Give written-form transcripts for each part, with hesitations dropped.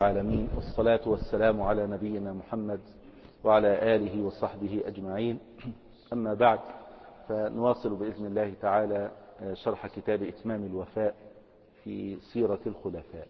العالمين، والصلاة والسلام على نبينا محمد وعلى آله وصحبه أجمعين. أما بعد، فنواصل بإذن الله تعالى شرح كتاب إتمام الوفاء في سيرة الخلفاء.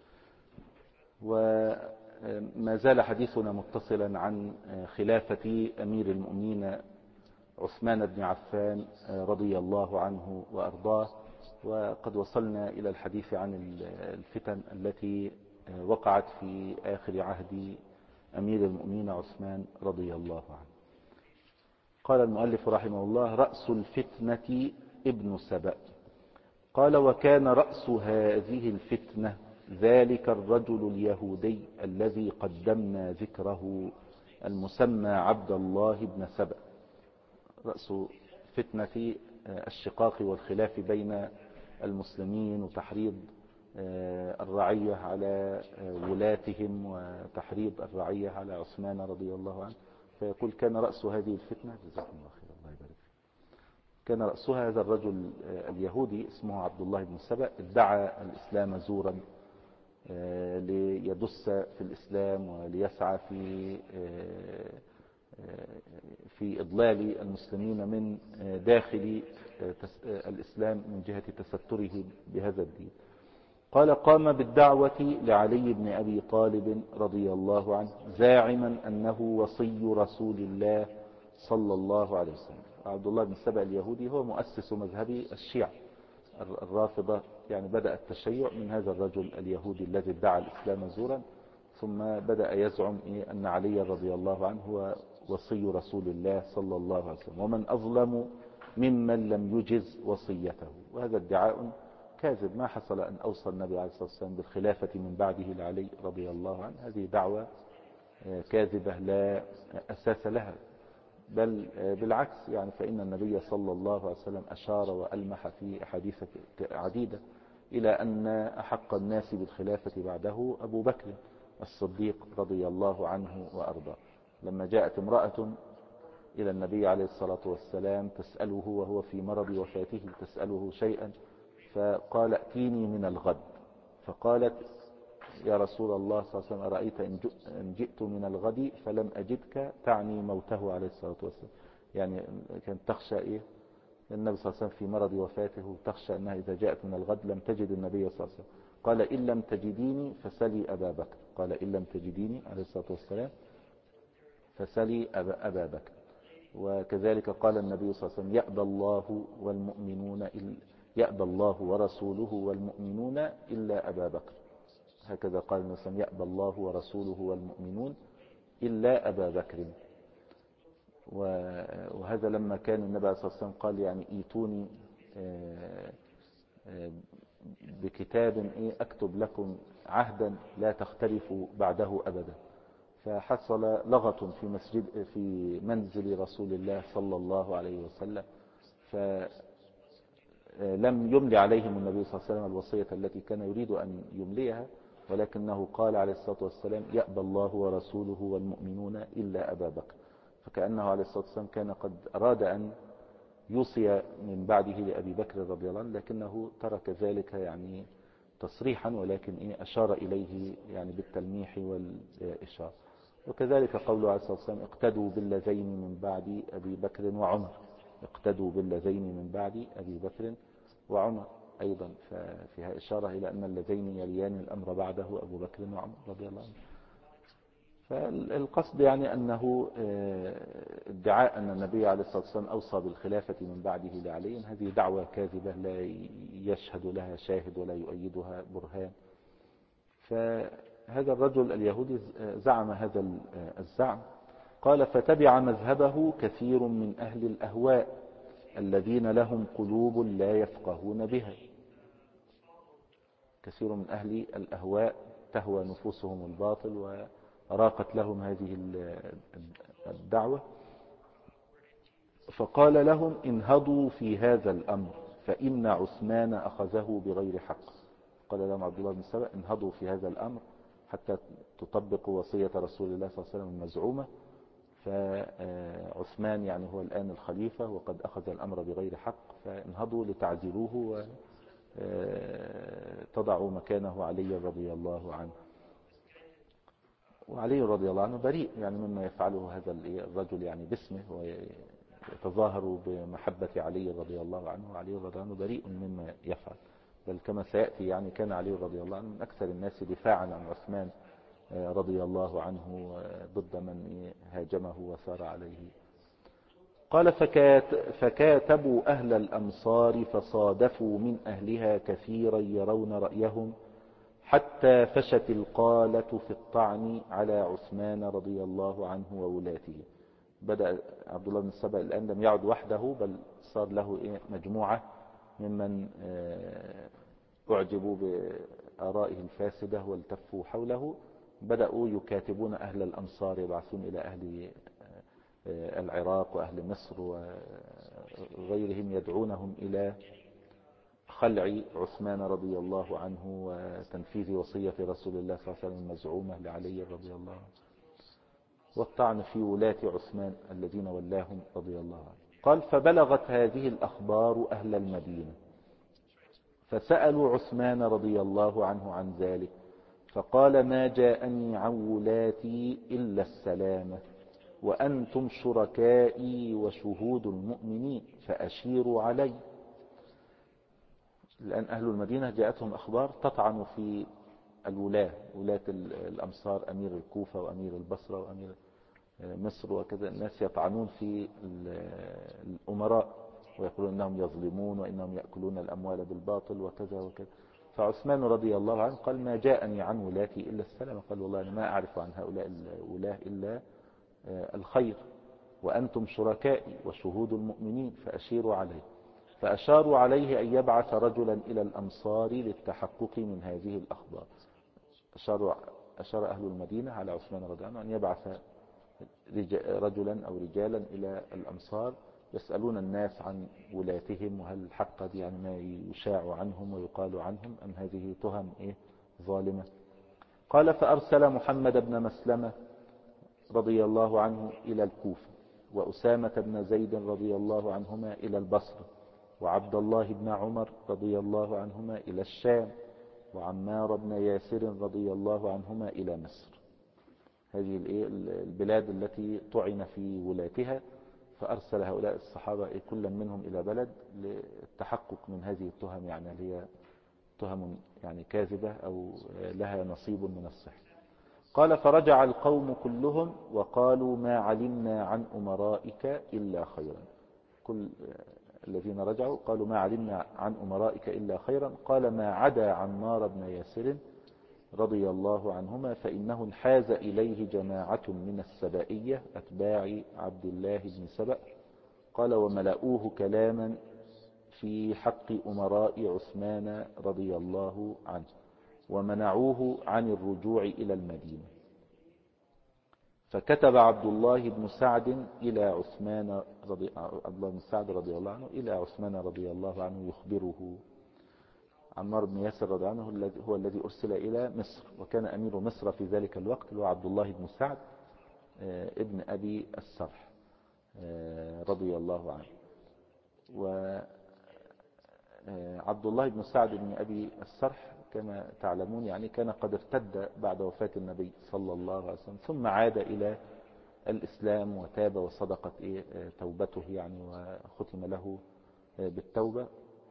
وما زال حديثنا متصلا عن خلافة أمير المؤمنين عثمان بن عفان رضي الله عنه وأرضاه، وقد وصلنا إلى الحديث عن الفتن التي وقعت في آخر عهد أمير المؤمنين عثمان رضي الله عنه. قال المؤلف رحمه الله: رأس الفتنة ابن سبأ. قال: وكان رأس هذه الفتنة ذلك الرجل اليهودي الذي قدمنا ذكره، المسمى عبد الله بن سبأ. رأس فتنة الشقاق والخلاف بين المسلمين وتحريض الرعية على ولاتهم وتحريض الرعية على عثمان رضي الله عنه. فيقول: كان رأس هذه الفتنة، جزاكم الله خير، الله يبارك فيك، كان رأسها هذا الرجل اليهودي اسمه عبد الله بن سبأ، ادعى الإسلام زورا ليدس في الإسلام وليسعى في إضلال المسلمين من داخل الإسلام من جهة تستره بهذا الدين. قال: قام بالدعوة لعلي بن أبي طالب رضي الله عنه، زاعما أنه وصي رسول الله صلى الله عليه وسلم. عبد الله بن سبأ اليهودي هو مؤسس مذهب الشيعة الرافضة، يعني بدأ التشيع من هذا الرجل اليهودي الذي ادعى الإسلام زورا، ثم بدأ يزعم أن علي رضي الله عنه هو وصي رسول الله صلى الله عليه وسلم، ومن أظلم ممن لم يجز وصيته. وهذا ادعاء كاذب، ما حصل أن أوصى النبي عليه الصلاة والسلام بالخلافة من بعده لعلي رضي الله عنه. هذه دعوة كاذبة لا أساس لها، بل بالعكس، يعني فإن النبي صلى الله عليه وسلم أشار وألمح في أحاديث عديدة إلى أن أحق الناس بالخلافة بعده أبو بكر الصديق رضي الله عنه وأرضاه. لما جاءت امرأة إلى النبي عليه الصلاة والسلام تسأله وهو في مرض وفاته، تسأله شيئا، فقال: ائتيني من الغد. فقالت: يا رسول الله صلى الله عليه وسلم، أرأيت إن جئت من الغد فلم أجدك، تعني موته عليه الصلاة والسلام. يعني كانت تخشى النبي صلى الله عليه وسلم في مرض وفاته، تخشى أنها إذا جاءت من الغد لم تجد النبي صلى الله عليه وسلم. قال: إن لم تجديني فسلي أبا بكر. قال: إن لم تجديني عليه الصلاة والسلام فسلي أبا بكر. وكذلك قال النبي صلى الله عليه وسلم: يأبى الله ورسوله والمؤمنون إلا أبا بكر. هكذا قال النبي صلى الله عليه وسلم: يأبى الله ورسوله والمؤمنون إلا أبا بكر. وهذا لما كان النبي عليه الصلاة والسلام قال: يعني ايتوني بكتاب أكتب لكم عهدا لا تختلفوا بعده أبدا. فحصل لغط في منزل رسول الله صلى الله عليه وسلم، فلم يملي عليهم النبي صلى الله عليه وسلم الوصية التي كان يريد أن يمليها، ولكنه قال عليه الصلاة والسلام: يأبى الله ورسوله والمؤمنون إلا أبا بكر. فكأنه عليه الصلاة والسلام كان قد أراد أن يوصي من بعده لأبي بكر رضي الله عنه، لكنه ترك ذلك يعني تصريحا، ولكن أشار إليه يعني بالتلميح والإشارة. وكذلك قوله عليه الصلاة والسلام: اقتدوا باللذين من بعد أبي بكر وعمر. اقتدوا باللذين من بعد أبي بكر وعمر أيضا، ففيها إشارة إلى أن اللذين يليان الأمر بعده أبو بكر وعمر رضي الله عنه. فالقصد يعني أنه ادعاء أن النبي عليه الصلاة والسلام أوصى بالخلافة من بعده لعلي، هذه دعوة كاذبة لا يشهد لها شاهد ولا يؤيدها برهان. فهذا الرجل اليهودي زعم هذا الزعم. قال: فتبع مذهبه كثير من أهل الأهواء الذين لهم قلوب لا يفقهون بها. كثير من أهل الأهواء تهوى نفوسهم الباطل وراقت لهم هذه الدعوة. فقال لهم: انهضوا في هذا الأمر فإن عثمان أخذه بغير حق. قال لهم عبد الله بن سبأ: انهضوا في هذا الأمر حتى تطبقوا وصية رسول الله صلى الله عليه وسلم المزعومة، فعثمان يعني هو الآن الخليفة وقد أخذ الأمر بغير حق، فانهضوا لتعزلوه وتضعوا مكانه علي رضي الله عنه. وعلي رضي الله عنه بريء يعني مما يفعله هذا الرجل يعني باسمه، ويتظاهر بمحبة علي رضي الله عنه، وعلي رضي الله عنه بريء مما يفعل. بل كما سيأتي يعني كان علي رضي الله عنه من أكثر الناس دفاعا عن عثمان رضي الله عنه ضد من هاجمه وسار عليه. قال فكاتبوا أهل الأمصار فصادفوا من أهلها كثيرا يرون رأيهم، حتى فشت القالة في الطعن على عثمان رضي الله عنه وولاته. بدأ عبد الله بن السبأ الآن لم يعد وحده، بل صار له مجموعة ممن أعجبوا بآرائه الفاسدة والتفوا حوله. بدأوا يكاتبون أهل الأمصار، يبعثون إلى أهل العراق وأهل مصر وغيرهم، يدعونهم إلى خلع عثمان رضي الله عنه وتنفيذ وصية رسول الله صلى الله عليه وسلم المزعومة لعلي رضي الله عنه، والطعن في ولاة عثمان الذين ولاهم رضي الله عنه. قال فبلغت هذه الأخبار أهل المدينة، فسألوا عثمان رضي الله عنه عن ذلك، فقال ما جاءني عن ولاتي إلا السلامة، وأنتم شركائي وشهود المؤمنين فأشيروا علي. الآن أهل المدينة جاءتهم أخبار تطعن في ولاة الأمصار، أمير الكوفة وأمير البصرة وأمير مصر وكذا. الناس يطعنون في الأمراء ويقولون أنهم يظلمون وإنهم يأكلون الأموال بالباطل وكذا وكذا. فعثمان رضي الله عنه قال ما جاءني عن ولاتي إلا السلام. قال والله أنا ما أعرف عن هؤلاء الولاة إلا الخير، وأنتم شركائي وشهود المؤمنين فأشيروا عليه. فأشاروا عليه أن يبعث رجلا إلى الأمصار للتحقق من هذه الأخبار. أشار أهل المدينة على عثمان رضي الله عنه أن يبعث رجلا أو رجالا إلى الأمصار يسألون الناس عن ولاتهم، وهل الحق دي يعني ما يشاع عنهم ويقال عنهم، أم هذه تهم ظالمة. قال فأرسل محمد بن مسلمة رضي الله عنه إلى الكوفة، وأسامة بن زيد رضي الله عنهما إلى البصرة، وعبد الله بن عمر رضي الله عنهما إلى الشام، وعمار بن ياسر رضي الله عنهما إلى مصر. هذه البلاد التي طعن في ولاتها. فأرسل هؤلاء الصحابة كلا منهم إلى بلد للتحقق من هذه التهم، يعني هي تهم يعني كاذبة أو لها نصيب من الصحة. قال فرجع القوم كلهم وقالوا ما علمنا عن أمرائك إلا خيرا. كل الذين رجعوا قالوا ما علمنا عن أمرائك إلا خيرا. قال ما عدا عمار بن ياسر رضي الله عنهما، فإنه انحاز إليه جماعة من السبائية أتباع عبد الله بن سبأ. قال وملأوه كلاما في حق أمراء عثمان رضي الله عنه، ومنعوه عن الرجوع إلى المدينة. فكتب عبد الله بن سعد إلى عثمان رضي الله عنه إلى عثمان رضي الله عنه يخبره. عمار بن ياسر رضي الله عنه هو الذي أرسل إلى مصر، وكان أمير مصر في ذلك الوقت هو عبد الله بن سعد ابن أبي السرح رضي الله عنه. وعبد الله بن سعد بن أبي السرح كما تعلمون يعني كان قد ارتد بعد وفاة النبي صلى الله عليه وسلم، ثم عاد إلى الإسلام وتاب وصدقت توبته يعني، وختم له بالتوبة.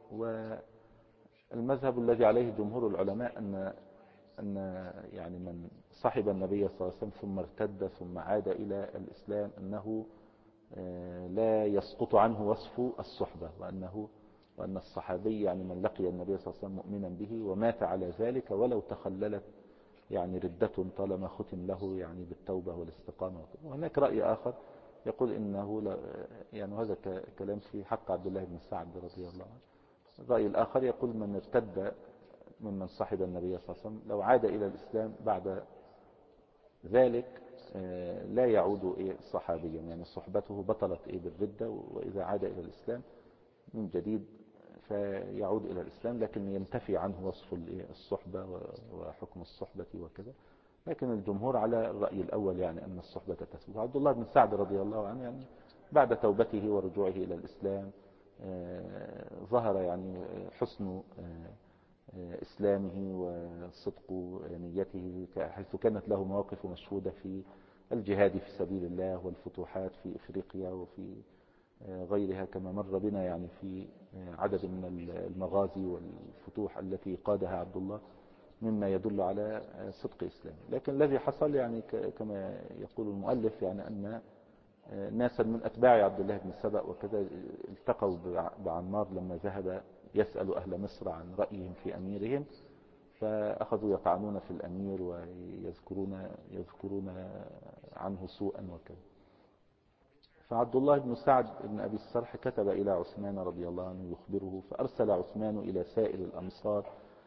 والمذهب الذي عليه جمهور العلماء أن يعني من صحب النبي صلى الله عليه وسلم ثم ارتد ثم عاد إلى الإسلام أنه لا يسقط عنه وصف الصحبة، وأن الصحابي يعني من لقي النبي صلى الله عليه وسلم مؤمنا به ومات على ذلك ولو تخللت يعني ردة طالما ختم له يعني بالتوبة والاستقامة. وهناك رأي آخر يقول إنه يعني هذا كلام في حق عبد الله بن سعد رضي الله عنه. الرأي الآخر يقول من ارتد ممن صحب النبي صلى الله عليه وسلم لو عاد إلى الإسلام بعد ذلك لا يعود صحابيا، يعني صحبته بطلت بالردة، وإذا عاد إلى الإسلام من جديد فيعود إلى الإسلام، لكن ينتفي عنه وصف الصحبة وحكم الصحبة وكذا. لكن الجمهور على الرأي الأول يعني أن الصحبة تثبت. عبد الله بن سعد رضي الله عنه يعني بعد توبته ورجوعه إلى الإسلام ظهر يعني حسن إسلامه وصدق نيته، حيث كانت له مواقف مشهودة في الجهاد في سبيل الله والفتوحات في إفريقيا وفي غيرها، كما مر بنا يعني في عدد من المغازي والفتوح التي قادها عبد الله، مما يدل على صدق إسلامه. لكن الذي حصل يعني كما يقول المؤلف يعني أن ناسا من أتباع عبد الله بن سبأ وكذا التقوا بعمار لما ذهب يسأل أهل مصر عن رأيهم في أميرهم، فأخذوا يطعنون في الأمير ويذكرون عنه سوءا وكذا. فعبد الله بن سعد بن أبي السرح كتب إلى عثمان رضي الله عنه يخبره، فأرسل عثمان إلى سائر الأمصار: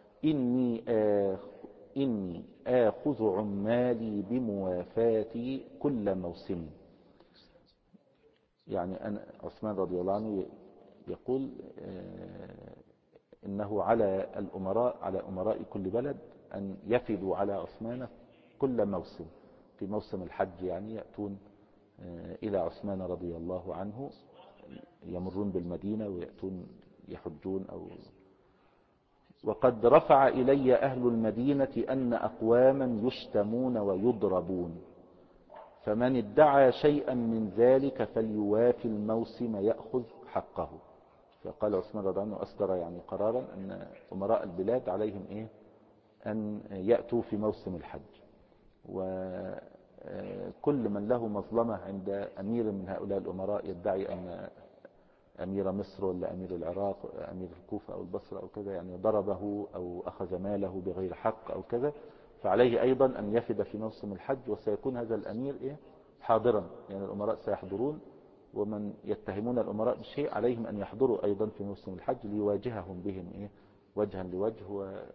إني آخذ عمالي بموافاتي كل موسم. يعني أنا عثمان رضي الله عنه يقول إنه على الأمراء، على أمراء كل بلد أن يفدوا على عثمان كل موسم. في موسم الحج يعني يأتون إلى عثمان رضي الله عنه، يمرون بالمدينة ويأتون يحجون. وقد رفع إلي أهل المدينة أن أقواما يشتمون ويضربون، فمن ادعى شيئا من ذلك فليوافي الموسم يأخذ حقه. فقال عثمان رضي الله عنه أصدر يعني قرارا أن أمراء البلاد عليهم أن يأتوا في موسم الحج، وكل من له مظلمة عند أمير من هؤلاء الأمراء يدعي أن أمير مصر ولا أمير العراق أمير الكوفة أو البصرة أو كذا يعني ضربه أو أخذ ماله بغير حق أو كذا، فعليه أيضا أن يفد في موسم الحج، وسيكون هذا الأمير حاضرا. يعني الأمراء سيحضرون، ومن يتهمون الأمراء بشيء عليهم أن يحضروا أيضا في موسم الحج ليواجههم بهم وجها لوجه،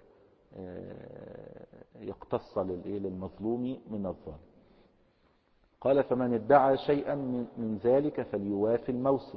ويقتص للمظلوم من الظالم. قال: فمن ادعى شيئا من ذلك فليوافي الموسم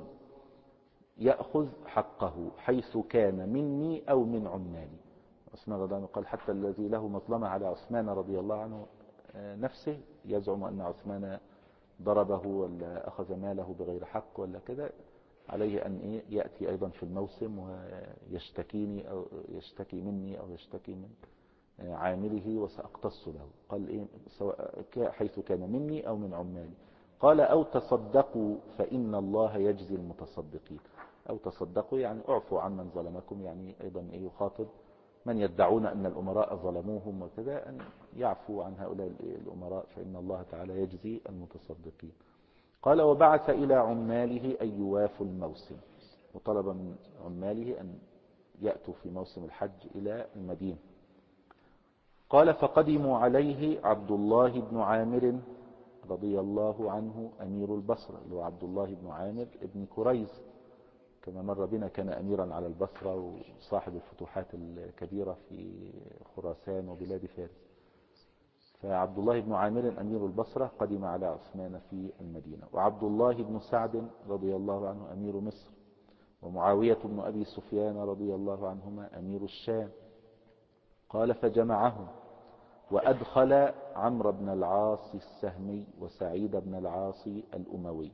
يأخذ حقه حيث كان مني أو من عمالي. عثمان رضي الله عنه قال: حتى الذي له مظلمة على عثمان رضي الله عنه نفسه، يزعم أن عثمان ضربه ولا أخذ ماله بغير حق ولا كذا، عليه أن يأتي أيضا في الموسم ويشتكيني أو يشتكي مني أو يشتكي من عامله وسأقتص له. قال سواء حيث كان مني أو من عمالي. قال: أو تصدقوا فإن الله يجزي المتصدقين. أو تصدقوا يعني اعفوا عن من ظلمكم، يعني أيضا يخاطب من يدعون أن الأمراء ظلموهم وكذا أن يعفوا عن هؤلاء الأمراء، فإن الله تعالى يجزي المتصدقين. قال: وبعث إلى عماله أن يوافوا الموسم، وطلب من عماله أن يأتوا في موسم الحج إلى المدينة. قال: فقدموا عليه عبد الله بن عامر رضي الله عنه أمير البصرة، اللي هو عبد الله بن عامر بن كريز، كما مر بنا كان أميرا على البصرة وصاحب الفتوحات الكبيرة في خراسان وبلاد فارس. فعبد الله بن عامر أمير البصرة قدم على عثمان في المدينة. وعبد الله بن سعد رضي الله عنه أمير مصر، ومعاوية بن أبي سفيان رضي الله عنهما أمير الشام. قال: فجمعهم وأدخل عمرو بن العاص السهمي وسعيد بن العاص الأموي.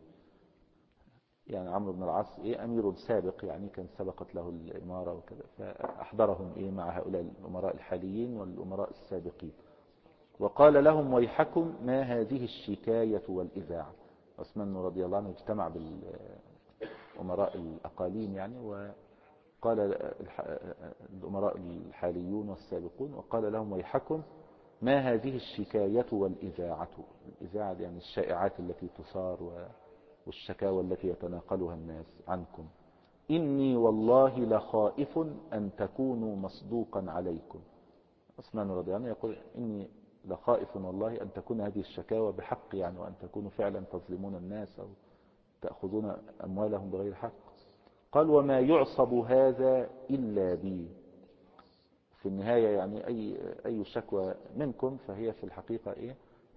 يعني عمرو بن العاص أمير سابق، يعني كان سبقت له الإمارة وكذا، فأحضرهم مع هؤلاء الأمراء الحاليين والأمراء السابقين. وقال لهم: ويحكم ما هذه الشكاية والإذاعة. عثمان رضي الله عنه اجتمع بالأمراء الأقاليم يعني، وقال الأمراء الحاليون والسابقون، وقال لهم: ويحكم ما هذه الشكاية والإذاعة. الإذاعة يعني الشائعات التي تثار والشكاوى التي يتناقلها الناس عنكم. إني والله لخائف أن تكونوا مصدوقا عليكم. عثمان رضي الله عنه يقول: إني لخائف والله أن تكون هذه الشكاوى بحق، يعني وأن تكونوا فعلا تظلمون الناس أو تأخذون أموالهم بغير حق. قال: وما يعصب هذا إلا بي. في النهاية يعني أي شكوى منكم فهي في الحقيقة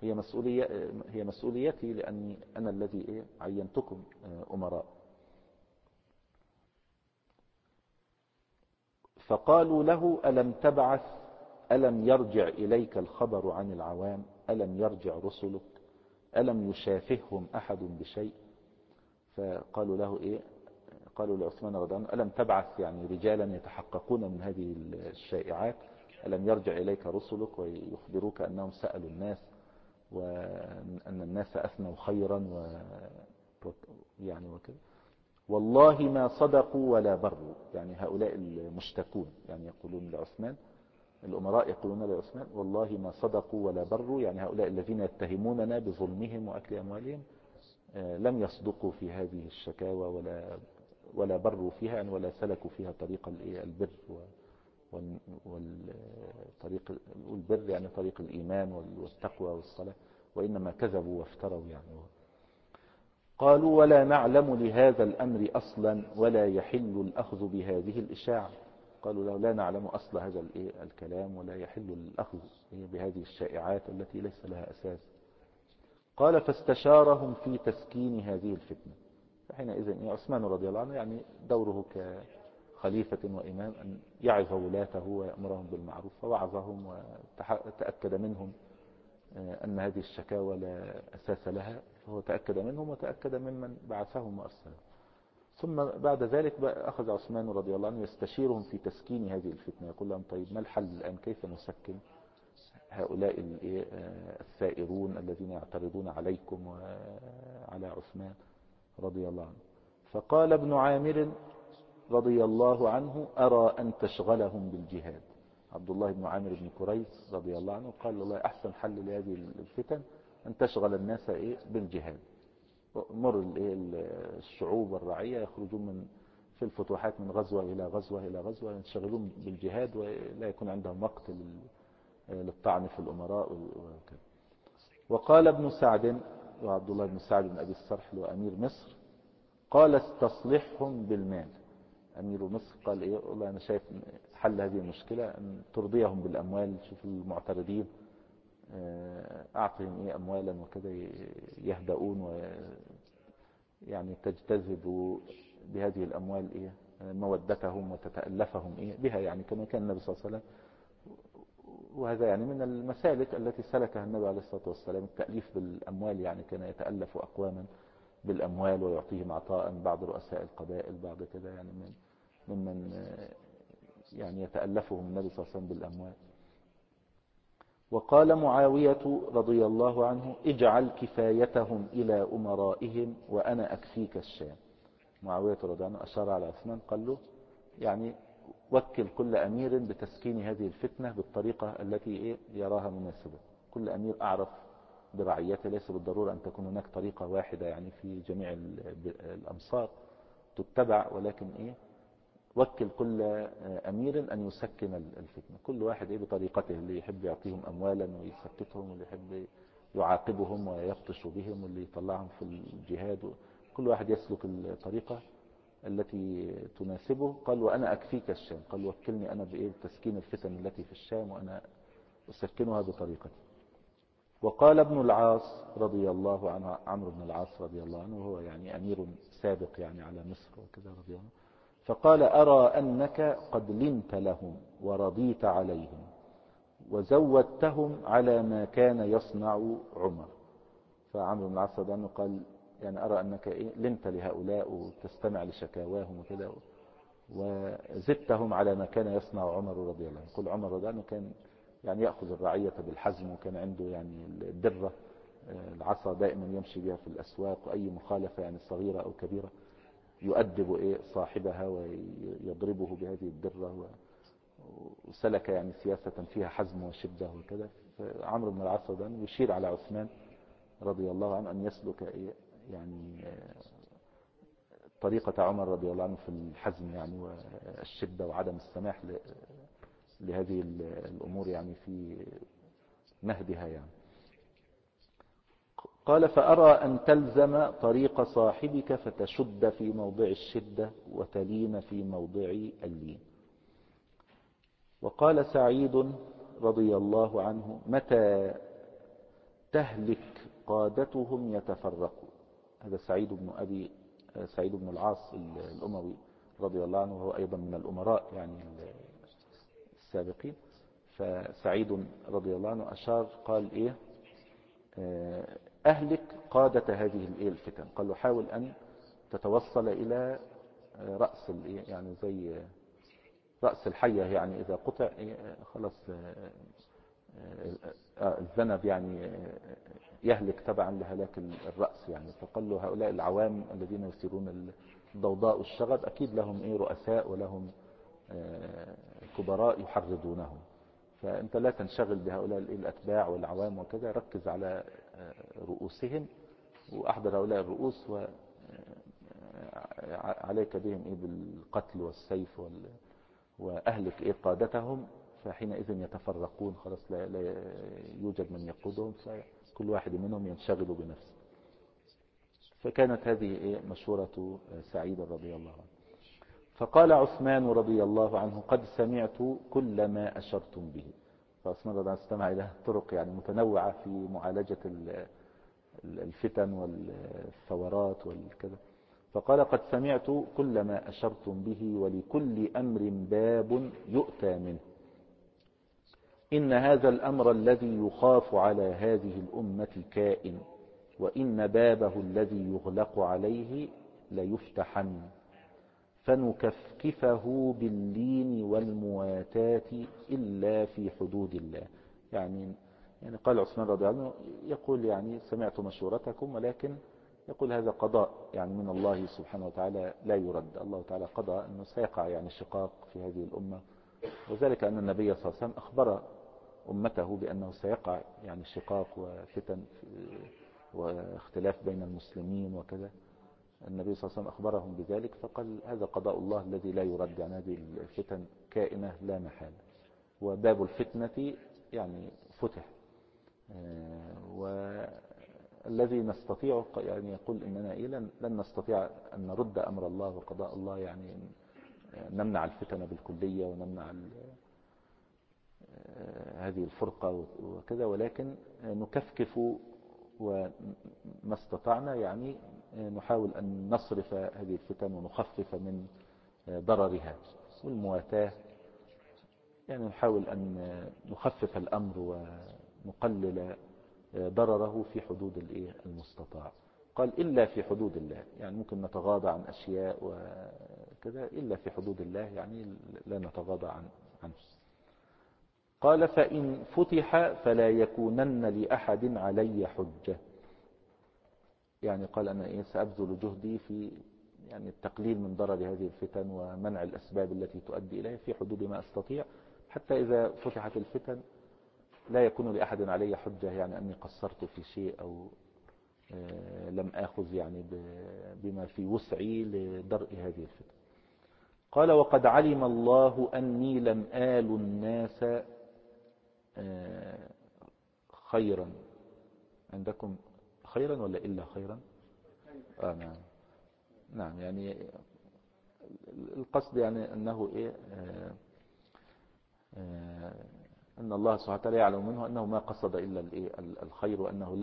هي مسؤوليتي، لأني أنا الذي عينتكم أمراء. فقالوا له: ألم تبعث؟ ألم يرجع إليك الخبر عن العوام؟ ألم يرجع رسلك؟ ألم يشافههم أحد بشيء؟ فقالوا له قالوا لعثمان رضي الله عنه: ألم تبعث يعني رجالا يتحققون من هذه الشائعات؟ ألم يرجع إليك رسلك ويخبروك أنهم سألوا الناس وأن الناس أثنوا خيرا يعني وكذا؟ والله ما صدقوا ولا بروا، يعني هؤلاء المشتكون يعني يقولون لعثمان، الأمراء يقولون لعثمان: والله ما صدقوا ولا بروا، يعني هؤلاء الذين يتهموننا بظلمهم وأكل أموالهم لم يصدقوا في هذه الشكاوى ولا بروا فيها، يعني ولا سلكوا فيها طريق البر والطريق البر، يعني طريق الإيمان والتقوى والصلاة، وإنما كذبوا وافتروا يعني. قالوا: ولا نعلم لهذا الأمر أصلا ولا يحل الأخذ بهذه الإشاعة. قالوا: لو لا نعلم أصل هذا الكلام ولا يحل الأخذ بهذه الشائعات التي ليس لها أساس. قال: فاستشارهم في تسكين هذه الفتنة. فحينئذ عثمان رضي الله عنه يعني دوره كخليفة وإمام أن يعظ ولاته ويأمرهم بالمعروف، فوعظهم وتأكد منهم أن هذه الشكاوى لا أساس لها، فهو تأكد منهم وتأكد ممن بعثهم وأرسلهم. ثم بعد ذلك أخذ عثمان رضي الله عنه يستشيرهم في تسكين هذه الفتنة، يقول لهم: طيب ما الحل الآن؟ كيف نسكن هؤلاء الثائرون الذين يعترضون عليكم وعلى عثمان رضي الله عنه؟ فقال ابن عامر رضي الله عنه: أرى أن تشغلهم بالجهاد. عبد الله بن عامر بن كريز رضي الله عنه قال: والله أحسن حل لهذه الفتن أن تشغل الناس بالجهاد. مر الشعوب والرعية يخرجون في الفتوحات من غزوة إلى غزوة إلى غزوة، ينشغلون بالجهاد ولا يكون عندهم وقت للطعن في الأمراء وكذا. وقال ابن سعد وعبد الله بن سعد بن أبي السرح وأمير مصر، قال: استصلحهم بالمال. أمير مصر قال: إيه والله أنا شايف حل هذه المشكلة أن ترضيهم بالأموال. شوف المعترضين أعطهم أموالا وكذا يهدؤون يعني تجتذب بهذه الأموال مودتهم وتتألفهم بها، يعني كما كان النبي صلى الله عليه وسلم. وهذا يعني من المسالك التي سلكها النبي عليه الصلاة والسلام، التأليف بالأموال، يعني كان يتألف أقواما بالأموال ويعطيهم عطاء بعض رؤساء القبائل بعض كذا، يعني ممن يعني يتألفهم النبي صلى الله عليه وسلم بالأموال. وقال معاوية رضي الله عنه: اجعل كفايتهم إلى أمرائهم وأنا أكفيك الشام. معاوية رضي الله عنه أشار على عثمان قال له: يعني وكل كل أمير بتسكين هذه الفتنة بالطريقة التي يراها مناسبة. كل أمير أعرف برعيته، ليس بالضرورة أن تكون هناك طريقة واحدة يعني في جميع الأمصار تتبع، ولكن وكل كل أمير أن يسكن الفتنة، كل واحد بطريقته، اللي يحب يعطيهم أموالا ويسكتهم، واللي يحب يعاقبهم ويبطش بهم، واللي يطلعهم في الجهاد، كل واحد يسلك الطريقة التي تناسبه. قال: وأنا أكفيك الشام. قال: وكلني أنا بتسكين الفتن التي في الشام وأنا أسكنها بطريقتي. وقال ابن العاص رضي الله عنه، عمرو بن العاص رضي الله عنه، وهو يعني أمير سابق يعني على مصر وكذا رضي الله عنه، فقال: أرى أنك قد لنت لهم ورضيت عليهم وزودتهم على ما كان يصنع عمر. فعمرو بن العاص رضي الله عنه قال: يعني أرى أنك لنت لهؤلاء وتستمع لشكاواهم وكذا، وزدتهم على ما كان يصنع عمر رضي الله عنه. يقول عمر رضي الله عنه كان يعني يأخذ الرعية بالحزم، وكان عنده يعني الدرة، العصا دائما يمشي بها في الأسواق، وأي مخالفة يعني صغيرة أو كبيرة يؤدب صاحبها ويضربه بهذه الدرة، وسلك يعني سياسة فيها حزم وشدة وكذا. فعمرو بن العاص رضي الله عنه يشير على عثمان رضي الله عنه أن يسلك يعني طريقة عمر رضي الله عنه في الحزم يعني والشدة وعدم السماح لهذه الأمور يعني في مهدها يعني. قال: فأرى أن تلزم طريق صاحبك فتشد في موضع الشدة وتلين في موضع اللين. وقال سعيد رضي الله عنه: متى تهلك قادتهم يتفرقوا. هذا سعيد بن العاص الأموي رضي الله عنه، وهو أيضا من الأمراء يعني السابقين. فسعيد رضي الله عنه أشار قال: أهلك قادة هذه الفتن. قال له: حاول أن تتوصل إلى رأس يعني زي رأس الحية، يعني إذا قطع خلاص الذنب يعني يهلك تبعا لهلاك الرأس يعني. فقال له هؤلاء العوام الذين يسيرون الضوضاء والشغب أكيد لهم رؤساء ولهم كبراء يحرضونهم، فأنت لا تنشغل بهؤلاء الأتباع والعوام وكذا، ركز على رؤوسهم وأحضر هؤلاء الرؤوس وعليك بهم بالقتل والسيف وأهلك قادتهم، فحينئذ يتفرقون خلاص، لا يوجد من يقودهم، فكل واحد منهم ينشغل بنفسه. فكانت هذه مشورة سعيد رضي الله عنه. فقال عثمان رضي الله عنه قد سمعت كل ما أشرتم به. فعثمان رضي الله عنه استمع إلى طرق يعني متنوعة في معالجة الفتن والثورات والكذا. فقال قد سمعت كل ما أشرتم به، ولكل أمر باب يؤتى منه. إن هذا الأمر الذي يخاف على هذه الأمة كائن، وإن بابه الذي يغلق عليه ليفتحن، فنكفكفه باللين والمواتاة إلا في حدود الله. يعني قال عثمان رضي الله عنه يقول يعني سمعت مشورتكم، ولكن يقول هذا قضاء يعني من الله سبحانه وتعالى لا يرد. الله تعالى قضى أنه سيقع يعني شقاق في هذه الأمة، وذلك أن النبي صلى الله عليه وسلم أخبر أمته بأنه سيقع يعني شقاق وفتن واختلاف بين المسلمين وكذا. النبي صلى الله عليه وسلم أخبرهم بذلك، فقال هذا قضاء الله الذي لا يرد، يعني هذه الفتن كائنة لا محالة، وباب الفتنة يعني فتح. والذي نستطيع يعني يقول إننا لن نستطيع أن نرد أمر الله وقضاء الله، يعني نمنع الفتن بالكلية ونمنع هذه الفرقة وكذا، ولكن نكفكف وما استطعنا، يعني نحاول أن نصرف هذه الفتن ونخفف من ضررها. والمواتاة يعني نحاول أن نخفف الأمر ونقلل ضرره في حدود المستطاع. قال إلا في حدود الله، يعني ممكن نتغاضى عن أشياء وكذا، إلا في حدود الله يعني لا نتغاضى عنه. قال فإن فتح فلا يكونن لأحد علي حجة. يعني قال أنا سأبذل جهدي في يعني التقليل من ضرر هذه الفتن ومنع الأسباب التي تؤدي إليه في حدود ما أستطيع، حتى إذا فتحت الفتن لا يكون لأحد علي حجة، يعني أني قصرت في شيء أو لم آخذ يعني بما في وسعي لدرء هذه الفتن. قال وقد علم الله أني لم آل الناس خيرا. عندكم خيرا ولا إلا خيرا؟ نعم نعم، يعني القصد يعني أنه أن الله سبحانه وتعالى يعلم منه أنه ما قصد إلا الخير، وأنه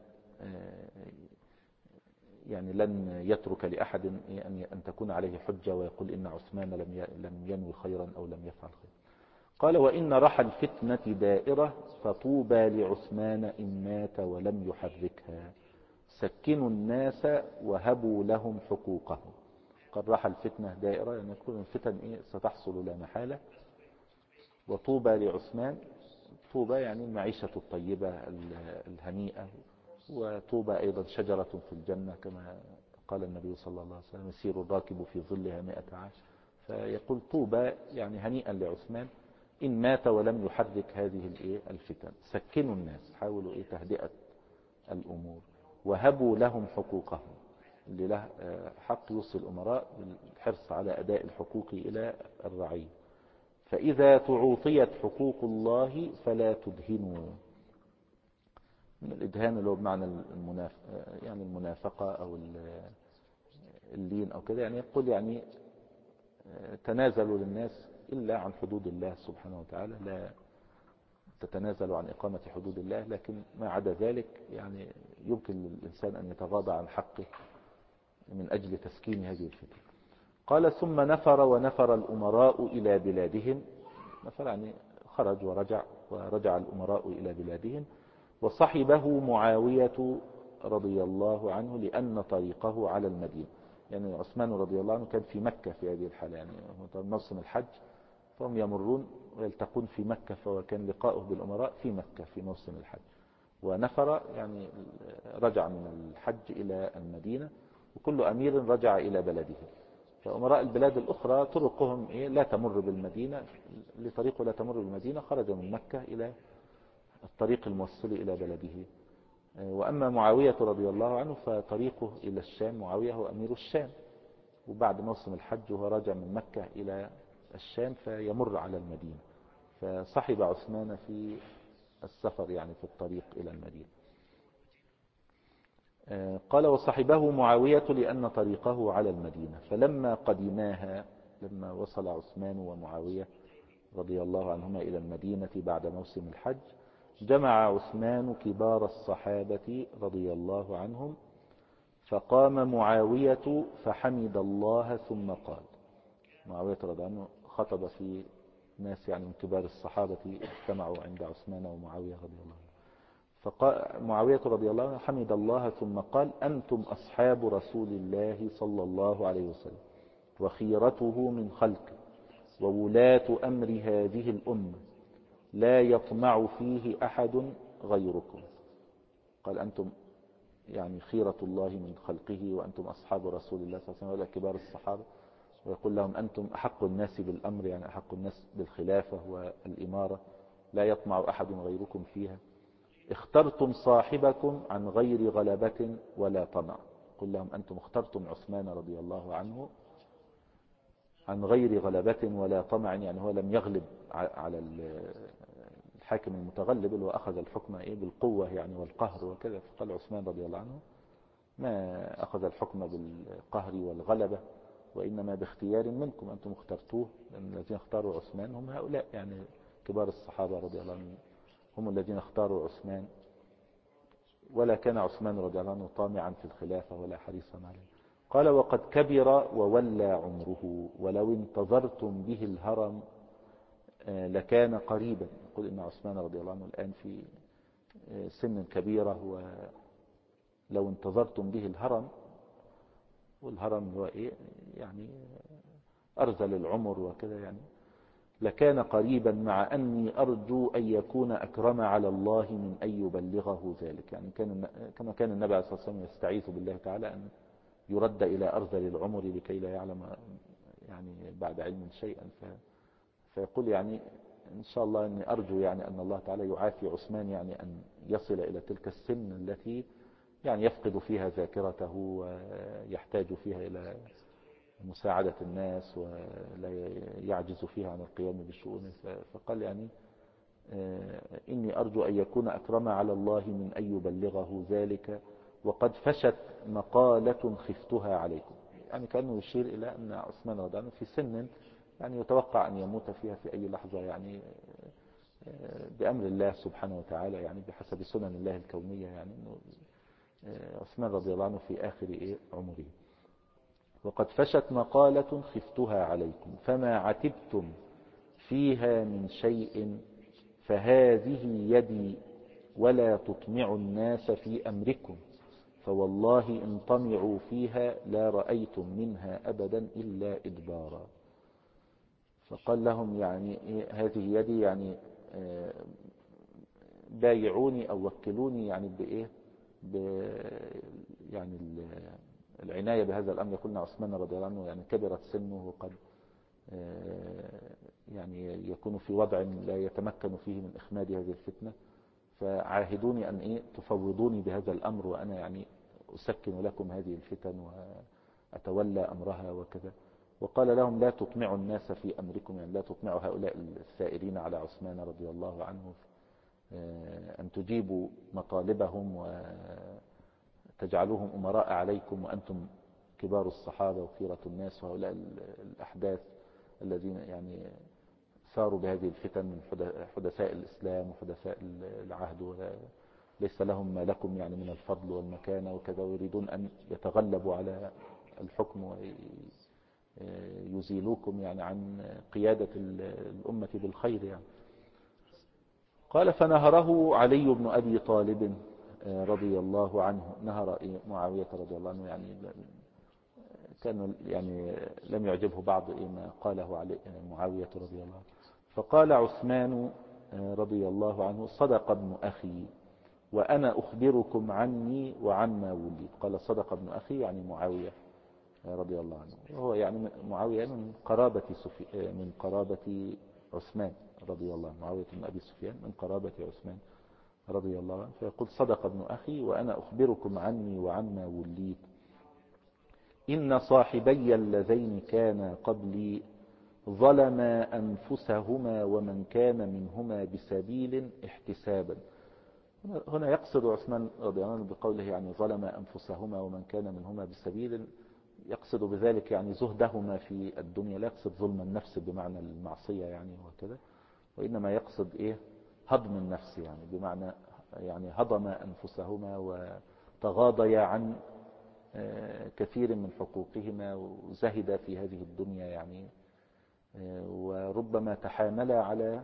لن يترك لأحد أن تكون عليه حجة ويقول إن عثمان لم ينوي خيرا أو لم يفعل خيرا. قال وإن رحى الفتنة دائرة فطوبى لعثمان إن مات ولم يحركها، سكنوا الناس وهبوا لهم حقوقهم. قد رحى الفتنة دائرة، يعني كل الفتن ستحصل لا محالة. وطوبى لعثمان، طوبى يعني المعيشة الطيبة الهنيئة، وطوبى أيضا شجرة في الجنة كما قال النبي صلى الله عليه وسلم يسير الراكب في ظلها 100 عام. فيقول طوبى يعني هنيئا لعثمان إن مات ولم يحرك هذه الفتن. سكنوا الناس، حاولوا تهدئة الأمور، وهبوا لهم حقوقهم. اللي له حق يوصي الأمراء بالحرص على أداء الحقوق إلى الرعية. فإذا تعوطيت حقوق الله فلا تدهنوا. من الإدهان اللي هو بمعنى يعني المنافقة أو اللين أو كده، يعني يقول يعني تنازلوا للناس إلا عن حدود الله سبحانه وتعالى، لا تتنازلوا عن إقامة حدود الله، لكن ما عدا ذلك يعني يمكن للإنسان أن يتغاضى عن حقه من أجل تسكين هذه الفتنة. قال ثم ونفر الأمراء إلى بلادهم. نفر يعني خرج ورجع الأمراء إلى بلادهم، وصحبه معاوية رضي الله عنه لأن طريقه على المدينة. يعني عثمان رضي الله عنه كان في مكة في هذه الحالة، يعني موسم الحج، فهم يمرون ويلتقون في مكة، فكان لقاؤه بالأمراء في مكة في موسم الحج، ونفر يعني رجع من الحج إلى المدينة، وكل أمير رجع إلى بلده. فأمراء البلاد الأخرى طرقهم لا تمر بالمدينة، لطريقه لا تمر بالمدينة، خرج من مكة إلى الطريق الموصل إلى بلده. وأما معاوية رضي الله عنه فطريقه إلى الشام، معاوية هو أمير الشام، وبعد موسم الحج وهو راجع من مكة إلى الشام فيمر على المدينة، فصحب عثمان في السفر يعني في الطريق إلى المدينة. قال وصحبه معاوية لأن طريقه على المدينة، فلما قدماها، لما وصل عثمان ومعاوية رضي الله عنهما إلى المدينة بعد موسم الحج، جمع عثمان كبار الصحابة رضي الله عنهم، فقام معاوية فحمد الله ثم قال. معاوية رضي الله عنه خطب في ناس يعني من كبار الصحابة اجتمعوا عند عثمان ومعاوية رضي الله عنه، فقال معاوية رضي الله عنه حمد الله ثم قال أنتم أصحاب رسول الله صلى الله عليه وسلم وخيرته من خلقه وولاة أمر هذه الأمة، لا يطمع فيه أحد غيركم. قال أنتم يعني خيرة الله من خلقه، وأنتم أصحاب رسول الله صلى الله عليه وسلم ولا كبار الصحابة، ويقول لهم أنتم أحق الناس بالأمر، يعني أحق الناس بالخلافة والإمارة، لا يطمع أحد غيركم فيها. اخترتم صاحبكم عن غير غلبة ولا طمع. قل لهم أنتم اخترتم عثمان رضي الله عنه عن غير غلبة ولا طمع، يعني هو لم يغلب على الحاكم المتغلب اللي هو أخذ الحكم بالقوة يعني والقهر وكذا. فقال عثمان رضي الله عنه ما أخذ الحكم بالقهر والغلبة، وإنما باختيار منكم، أنتم اخترتوه، لأن الذين اختاروا عثمان هم هؤلاء يعني كبار الصحابة رضي الله عنهم، هم الذين اختاروا عثمان، ولا كان عثمان رضي الله عنه طامعا في الخلافة ولا حريصا عليه. قال وقد كبر وولى عمره، ولو انتظرتم به الهرم لكان قريبا. يقول إن عثمان رضي الله عنه الآن في سن كبيرة، ولو انتظرتم به الهرم، والهرم هو يعني أرذل العمر وكذا، يعني لكان قريبا، مع أني أرجو أن يكون أكرم على الله من أن يبلغه ذلك. يعني كما كان النبي عليه الصلاة والسلام يستعيذ بالله تعالى أن يرد إلى أرذل العمر لكي لا يعلم يعني بعد علم شيئا، فيقول يعني إن شاء الله أني أرجو يعني أن الله تعالى يعافي عثمان، يعني أن يصل إلى تلك السن التي يعني يفقد فيها ذاكرته ويحتاج فيها إلى مساعدة الناس ولا يعجز فيها عن القيام بالشؤون. فقال يعني إني أرجو أن يكون أكرم على الله من أن يبلغه ذلك، وقد فشت مقالة خفتها عليكم. يعني كأنه يشير إلى أن عثمان رضي الله عنه في سن يعني يتوقع أن يموت فيها في أي لحظة، يعني بأمر الله سبحانه وتعالى، يعني بحسب سنن الله الكونية، يعني عثمان رضي الله عنه في آخر عمره. وقد فشت مقالة خفتها عليكم، فما عتبتم فيها من شيء فهذه يدي، ولا تطمعوا الناس في أمركم، فوالله إن طمعوا فيها لا رأيتم منها أبدا إلا إدبارا. فقال لهم يعني هذه يدي، يعني بايعوني أو وكلوني يعني يعني العناية بهذا الأمر. يقولنا عثمان رضي الله عنه يعني كبرت سنه، وقد يعني يكون في وضع لا يتمكن فيه من إخماد هذه الفتنة، فعاهدوني أن تفوضوني بهذا الأمر، وأنا يعني أسكن لكم هذه الفتن وأتولى أمرها وكذا. وقال لهم لا تطمعوا الناس في أمركم، يعني لا تطمعوا هؤلاء الثائرين على عثمان رضي الله عنه أن تجيبوا مطالبهم وتجعلوهم أمراء عليكم، وأنتم كبار الصحابة وخيرة الناس، وهؤلاء الأحداث الذين يعني ساروا بهذه الفتن من حدثاء الإسلام وحدثاء العهد، ليس لهم ما لكم يعني من الفضل والمكانة وكذا، ويريدون أن يتغلبوا على الحكم ويزيلوكم يعني عن قيادة الأمة بالخير يعني. قال فنهره علي بن أبي طالب رضي الله عنه، نهر معاوية رضي الله عنه، يعني كان يعني لم يعجبه بعض ما قاله عليه معاوية رضي الله عنه. فقال عثمان رضي الله عنه: صدق ابن أخي وأنا أخبركم عني وعما وليت. قال صدق ابن أخي يعني معاوية رضي الله عنه، وهو يعني معاوية من قرابة عثمان رضي الله عنه. معاوية بن أبي سفيان من قرابة عثمان رضي الله عنه. فيقول: صدق ابن أخي وأنا أخبركم عني وعما وليت. إن صاحبي اللذين كانا قبلي ظلما أنفسهما ومن كان منهما بسبيل احتسابا. هنا يقصد عثمان رضي الله عنه بقوله يعني ظلم أنفسهما ومن كان منهما بسبيل، يقصد بذلك يعني زهدهما في الدنيا، لا يقصد ظلم النفس بمعنى المعصية يعني وكذا، وإنما يقصد هضم النفس، يعني بمعنى يعني هضم أنفسهما وتغاضيا عن كثير من حقوقهما وزهد في هذه الدنيا يعني، وربما تحامل على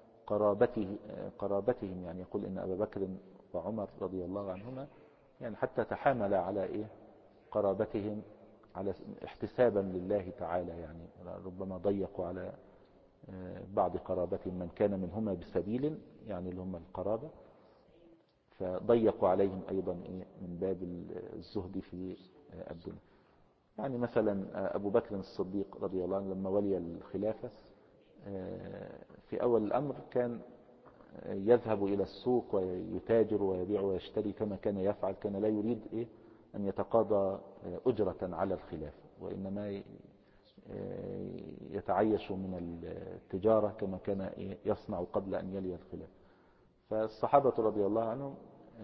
قرابتهم. يعني يقول إن أبا بكر وعمر رضي الله عنهما يعني حتى تحامل على قرابتهم على احتسابا لله تعالى، يعني ربما ضيقوا على بعض قرابتهم من كان منهما بسبيل، يعني اللي هم القرابة، فضيقوا عليهم أيضا من باب الزهد في الدنيا. يعني مثلا أبو بكر الصديق رضي الله عنه لما ولي الخلافة في أول الأمر كان يذهب إلى السوق ويتاجر ويبيع ويشتري كما كان يفعل، كان لا يريد أن يتقاضى أجرة على الخلافة، وإنما يتعيش من التجارة كما كان يصنع قبل أن يلي الخلافة. فالصحابة رضي الله عنهم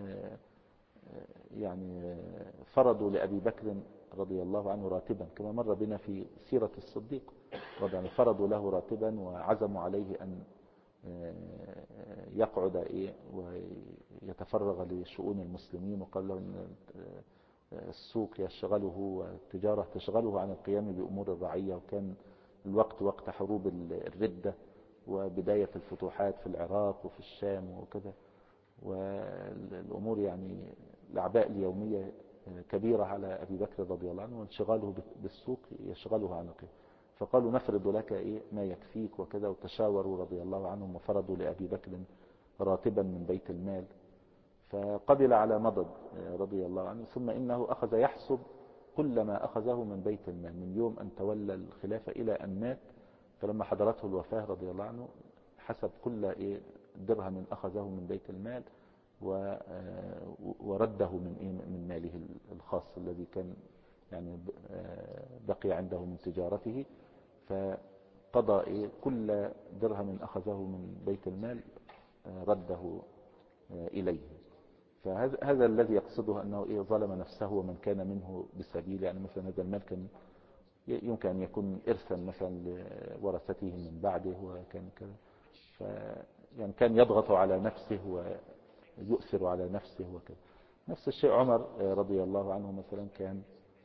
يعني فرضوا لأبي بكر رضي الله عنه راتبا، كما مر بنا في سيرة الصديق رضي الله عنه، فرضوا له راتبا وعزموا عليه أن يقعد ويتفرغ لشؤون المسلمين، وقال له أن السوق يشغله والتجارة تشغله عن القيام بأمور الرعية، وكان الوقت وقت حروب الردة وبداية الفتوحات في العراق وفي الشام وكذا، والأمور يعني الأعباء اليومية كبيرة على أبي بكر رضي الله عنه، وانشغاله بالسوق يشغله عن القيام. فقالوا نفرض لك ما يكفيك وكذا، وتشاوروا رضي الله عنهم وفرضوا لأبي بكر راتبا من بيت المال، فقبل على مضض رضي الله عنه. ثم إنه أخذ يحسب كل ما أخذه من بيت المال من يوم أن تولى الخلافة إلى أن مات. فلما حضرته الوفاة رضي الله عنه حسب كل درهم أخذه من بيت المال ورده من ماله الخاص الذي كان يعني بقي عنده من تجارته، فقضى كل درهم أخذه من بيت المال رده إليه. فهذا الذي يقصده أنه ظلم نفسه ومن كان منه بسبيل، يعني مثلا هذا المال كان يمكن أن يكون إرثا مثلا لورثته من بعده وكان كذا، يعني كان يضغط على نفسه ويؤثر على نفسه وكذا. نفس الشيء عمر رضي الله عنه مثلا كان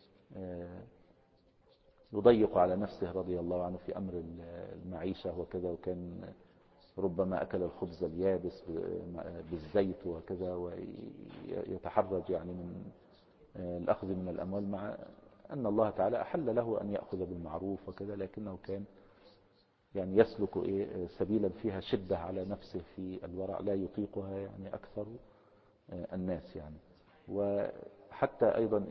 يضيق على نفسه رضي الله عنه في أمر المعيشة وكذا، وكان ربما أكل الخبز اليابس بالزيت وكذا، ويتحرج يعني من الأخذ من الأموال، مع أن الله تعالى أحل له أن يأخذ بالمعروف وكذا، لكنه كان يعني يسلك سبيلا فيها شدة على نفسه في الورع لا يطيقها يعني أكثر الناس يعني. وحتى أيضا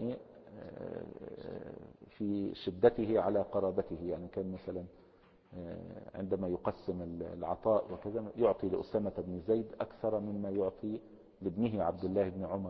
في شدته على قرابته، يعني كان مثلا عندما يقسم العطاء وكذا يعطي لأسامة بن زيد أكثر مما يعطي لابنه عبد الله بن عمر،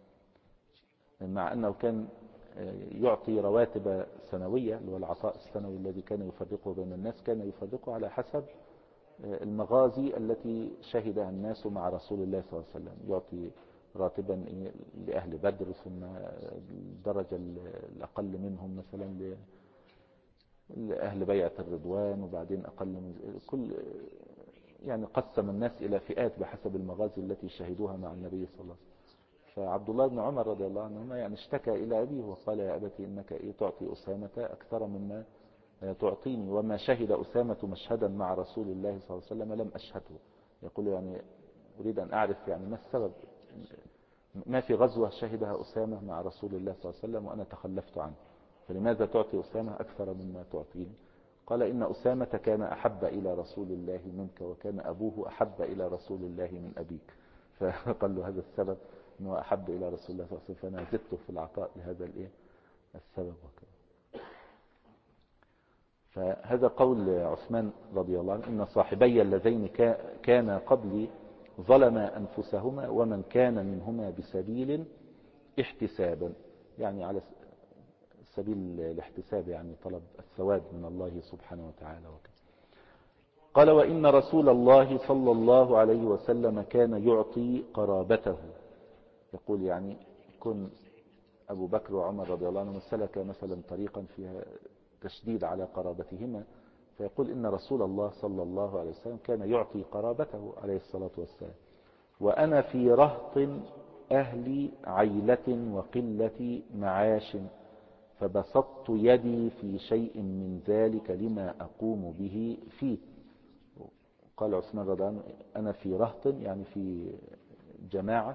مع أنه كان يعطي رواتب سنوية، اللي هو العطاء السنوي الذي كان يفرقه بين الناس، كان يفرقه على حسب المغازي التي شهدها الناس مع رسول الله صلى الله عليه وسلم. يعطي راتبا لأهل بدر، ثم الدرجة الأقل منهم مثلا لأهل بيعة الرضوان، وبعدين أقل من كل، يعني قسم الناس إلى فئات بحسب المغازي التي شهدوها مع النبي صلى الله عليه وسلم. فعبد الله بن عمر رضي الله عنهما يعني اشتكى إلى أبيه وقال: يا أبتي إنك تعطي أسامة أكثر مما تعطيني، وما شهد أسامة مشهدا مع رسول الله صلى الله عليه وسلم لم أشهده. يقول يعني أريد أن أعرف يعني ما السبب، ما في غزوة شهدها أسامة مع رسول الله صلى الله عليه وسلم وأنا تخلفت عنه. فلماذا تعطي أسامة أكثر مما تعطيني؟ قال إن أسامة كان أحب إلى رسول الله منك، وكان أبوه أحب إلى رسول الله من أبيك. فقال له هذا السبب أنه أحب إلى رسول الله صلى الله عليه وسلم، فأنا زدته في العطاء لهذا السبب وكذا. فهذا قول عثمان رضي الله عنه: إن صاحبي اللذين كان قبلي ظلما أنفسهما، ومن كان منهما بسبيل احتسابا، يعني على سبيل الاحتساب، يعني طلب الثواب من الله سبحانه وتعالى وكذا. قال: وإن رسول الله صلى الله عليه وسلم كان يعطي قرابته. يقول يعني كن أبو بكر وعمر رضي الله عنهم سلك مثلا طريقا فيها تشديد على قرابتهما، فيقول إن رسول الله صلى الله عليه وسلم كان يعطي قرابته عليه الصلاة والسلام، وأنا في رهط أهل عيلة وقلة معاش، فبسطت يدي في شيء من ذلك لما أقوم به فيه. قال عثمان رضي الله عنه: أنا في رهط، يعني في جماعة،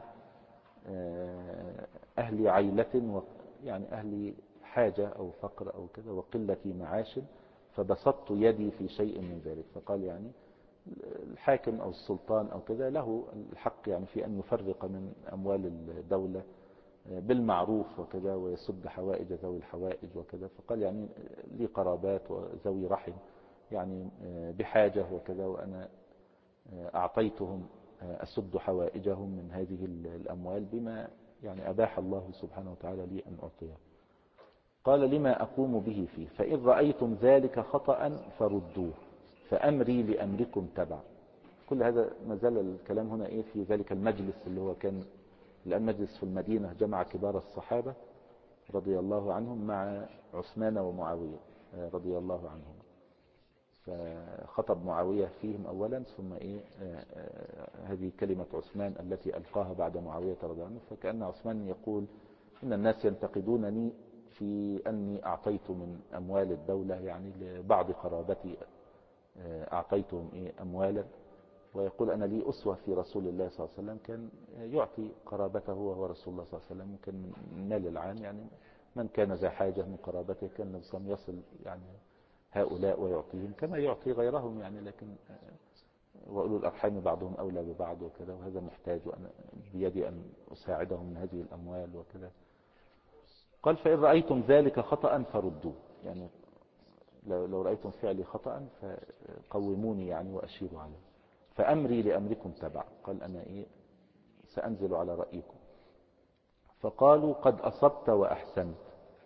أهل عيلة، يعني أهل حاجة أو فقر أو كذا، وقلة معاش، فبسطت يدي في شيء من ذلك. فقال يعني الحاكم أو السلطان أو كذا له الحق يعني في أن يفرق من أموال الدولة بالمعروف وكذا، ويسد حوائج ذوي الحوائج وكذا. فقال يعني لي قرابات وذوي رحم يعني بحاجة وكذا، وأنا أعطيتهم أسد حوائجهم من هذه الأموال بما يعني أباح الله سبحانه وتعالى لي أن أعطيه. قال: لما أقوم به فيه، فإن رأيتم ذلك خطأ فردوه، فأمري لأمركم تبع. كل هذا ما زال الكلام هنا في ذلك المجلس اللي هو كان الآن مجلس في المدينة، جمع كبار الصحابة رضي الله عنهم مع عثمان ومعاوية رضي الله عنهم. فخطب معاوية فيهم أولا، ثم هذه كلمة عثمان التي ألقاها بعد معاوية رضي الله عنه. فكأن عثمان يقول: إن الناس ينتقدونني في أني أعطيت من أموال الدولة، يعني لبعض قرابتي أعطيتهم أموالا، ويقول: أنا لي أسوة في رسول الله صلى الله عليه وسلم، كان يعطي قرابته وهو رسول الله صلى الله عليه وسلم، وكان من المال العام، يعني من كان ذا حاجة من قرابته كان النبي صلى الله عليه وسلم يصل يعني هؤلاء ويعطيهم كما يعطي غيرهم، يعني لكن وأولو الأرحام بعضهم أولى ببعض وكذا، وهذا محتاج، وأنا بيدي أن أساعدهم من هذه الأموال وكذا. قال: فإن رأيتم ذلك خطأ فردوه، يعني لو رأيتم فعلي خطأ فقوموني يعني وأشيروا عليه، فأمري لأمركم تبع. قال: أنا سأنزل على رأيكم. فقالوا: قد أصبت وأحسنت،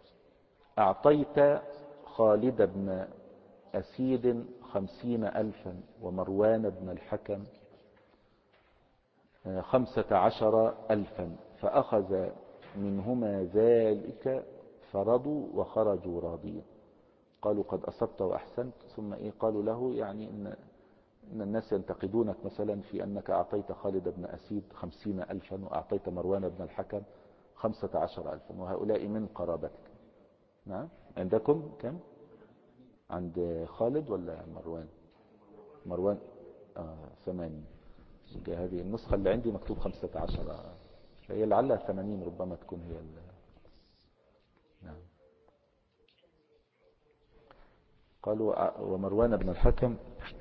أعطيت خالد بن أسيد 50,000، ومروان بن الحكم 15,000، فأخذ منهما ذلك فرضوا وخرجوا راضين. قالوا: قد أصبت وأحسنت. ثم قالوا له يعني إن الناس ينتقدونك مثلا في أنك أعطيت خالد بن أسيد 50,000، وأعطيت مروان بن الحكم 15,000، وهؤلاء من قرابتك. نعم، عندكم كم؟ عند خالد ولا مروان؟ مروان 80. هذه النسخة اللي عندي مكتوب 15، فهي لعلها 80 ربما تكون هي نعم. قالوا: ومروان بن الحكم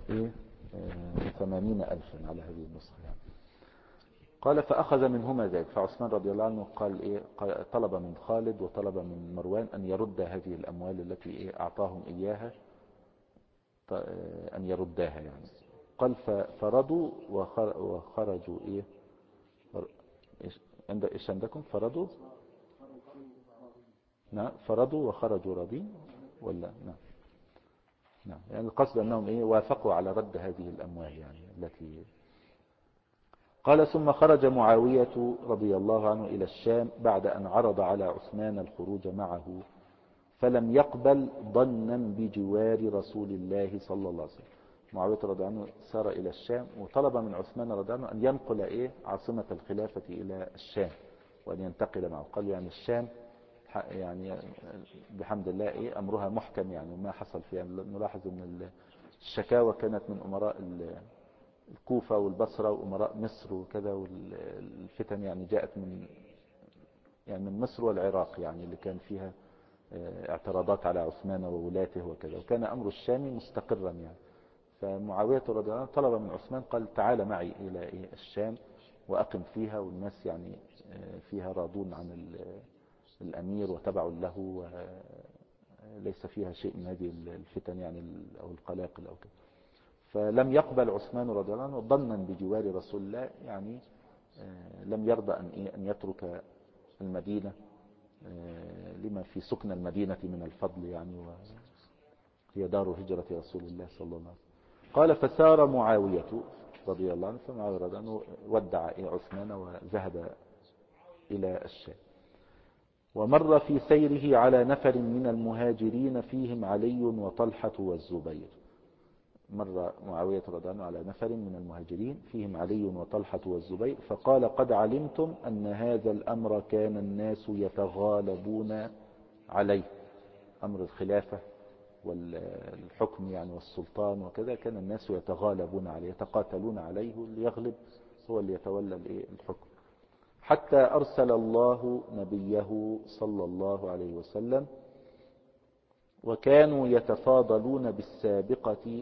80,000 على هذه النسخة يعني. قال: فأخذ منهما ذلك. فعثمان رضي الله عنه قال طلب من خالد وطلب من مروان أن يرد هذه الأموال التي أعطاهم إياها، أن يرداها يعني. قال: فردوا وخرجوا إيش عندكم؟ فردوا، نعم، فردوا وخرجوا راضين ولا نعم، يعني القصد أنهم وافقوا على رد هذه الأموال يعني التي. قال: ثم خرج معاوية رضي الله عنه إلى الشام بعد أن عرض على عثمان الخروج معه، فلم يقبل ظنا بجوار رسول الله صلى الله عليه وسلم. معاوية رضي الله عنه سار إلى الشام، وطلب من عثمان رضي الله عنه أن ينقل عاصمة الخلافة إلى الشام، وأن ينتقل معه. قال يعني الشام يعني بحمد الله أمرها محكم، يعني ما حصل فيها. نلاحظ أن الشكاوى كانت من أمراء الكوفة والبصرة وأمراء مصر وكذا، والفتن يعني جاءت من مصر والعراق، يعني اللي كان فيها اعتراضات على عثمان وولاته وكذا، وكان أمر الشام مستقرا يعني. فمعاوية رضي الله عنه طلب من عثمان، قال تعال معي إلى الشام وأقم فيها، والناس يعني فيها راضون عن الأمير وتبع له، وليس فيها شيء من هذه الفتن يعني أو القلاقل أو كذا. فلم يقبل عثمان رضي الله عنه ظنا بجوار رسول الله، يعني لم يرضى أن يترك المدينة لما في سكن المدينة من الفضل يعني، وهي دار هجرة رسول الله صلى الله عليه وسلم. قال فسار معاوية رضي الله عنه، فمعاوية رضي الله عنه ودع عثمان وذهب إلى الشام. ومر في سيره على نفر من المهاجرين فيهم علي وطلحة والزبير. مر معاوية رضي الله عنه على نفر من المهاجرين فيهم علي وطلحة والزبير، فقال قد علمتم أن هذا الأمر كان الناس يتغالبون عليه، أمر الخلافة والحكم يعني والسلطان وكذا، كان الناس يتغالبون عليه يتقاتلون عليه، واللي يغلب هو اللي يتولى الحكم، حتى أرسل الله نبيه صلى الله عليه وسلم، وكانوا يتفاضلون بالسابقة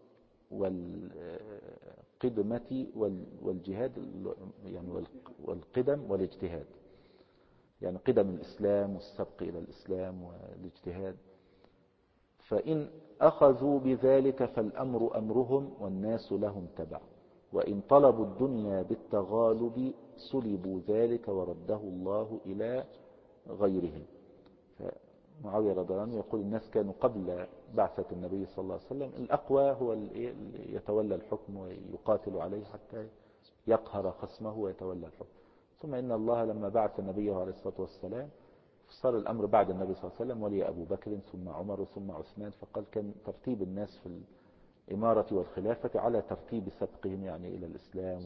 والقدمة والجهاد يعني والقدم والاجتهاد، يعني قدم الإسلام والسبق إلى الإسلام والاجتهاد. فإن أخذوا بذلك فالأمر أمرهم والناس لهم تبع، وإن طلبوا الدنيا بالتغالب سلبوا ذلك ورده الله إلى غيرهم. معاوية رضي الله عنه يقول الناس كانوا قبل بعثة النبي صلى الله عليه وسلم الأقوى هو اللي يتولى الحكم ويقاتل عليه حتى يقهر خصمه ويتولى الحكم. ثم إن الله لما بعث نبيه عليه الصلاة والسلام صار الأمر بعد النبي صلى الله عليه وسلم ولي أبو بكر ثم عمر ثم عثمان، فقال كان ترتيب الناس في الإمارة والخلافة على ترتيب سبقهم يعني إلى الإسلام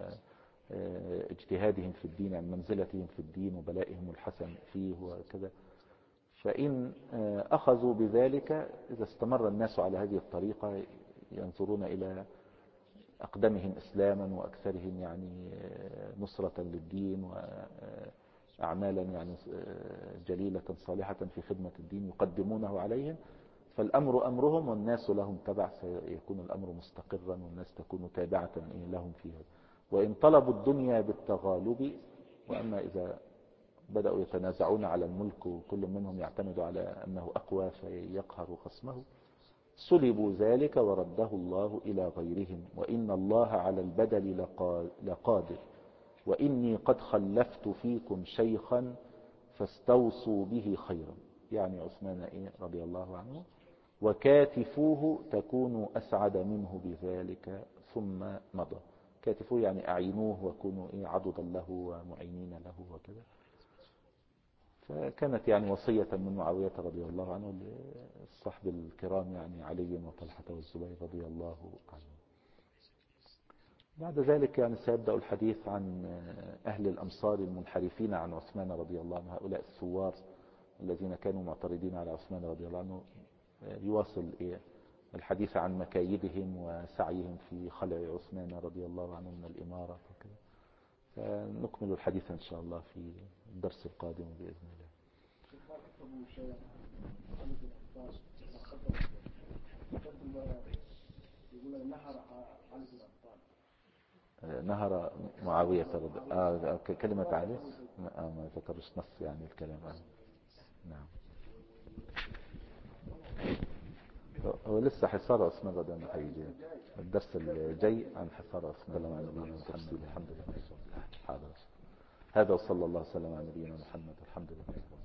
واجتهادهم في الدين، يعني منزلتهم في الدين وبلائهم الحسن فيه وكذا. فإن أخذوا بذلك إذا استمر الناس على هذه الطريقة ينظرون إلى أقدمهم إسلاما وأكثرهم يعني نصرة للدين وأعمالا يعني جليلة صالحة في خدمة الدين يقدمونه عليهم، فالأمر أمرهم والناس لهم تبع، سيكون الأمر مستقرا والناس تكون تابعة لهم فيها. وإن طلبوا الدنيا بالتغالب، وأما إذا بدأوا يتنازعون على الملك وكل منهم يعتمد على أنه أقوى فيقهر خصمه، سلبوا ذلك ورده الله إلى غيرهم، وإن الله على البدل لقادر، وإني قد خلفت فيكم شيخا فاستوصوا به خيرا، يعني عثمان رضي الله عنه، وكاتفوه تكونوا أسعد منه بذلك. ثم مضى. كاتفوه يعني أعينوه وكونوا عضدا له ومعينين له وكذا. فكانت يعني وصية من معاوية رضي الله عنه للصحب الكرام يعني علي وطلحة والزبير رضي الله عنهم. بعد ذلك يعني سيبدأ الحديث عن أهل الأمصار المنحرفين عن عثمان رضي الله عنه، هؤلاء الثوار الذين كانوا معترضين على عثمان رضي الله عنه. يواصل الحديث عن مكايدهم وسعيهم في خلع عثمان رضي الله عنه من الإمارة وكذا. فنكمل الحديث إن شاء الله في الدرس القادم بإذن الله. نهر معاوية كلمة عليه ما ذكرش نص يعني الكلام. نعم. هو لسه حصار عثمان رضي الله عنه هيجي الدرس الجاي عن حصار عثمان رضي الله عنه. الحمد لله. حاضر. هذا وصلى الله وسلم على نبينا محمد. الحمد لله.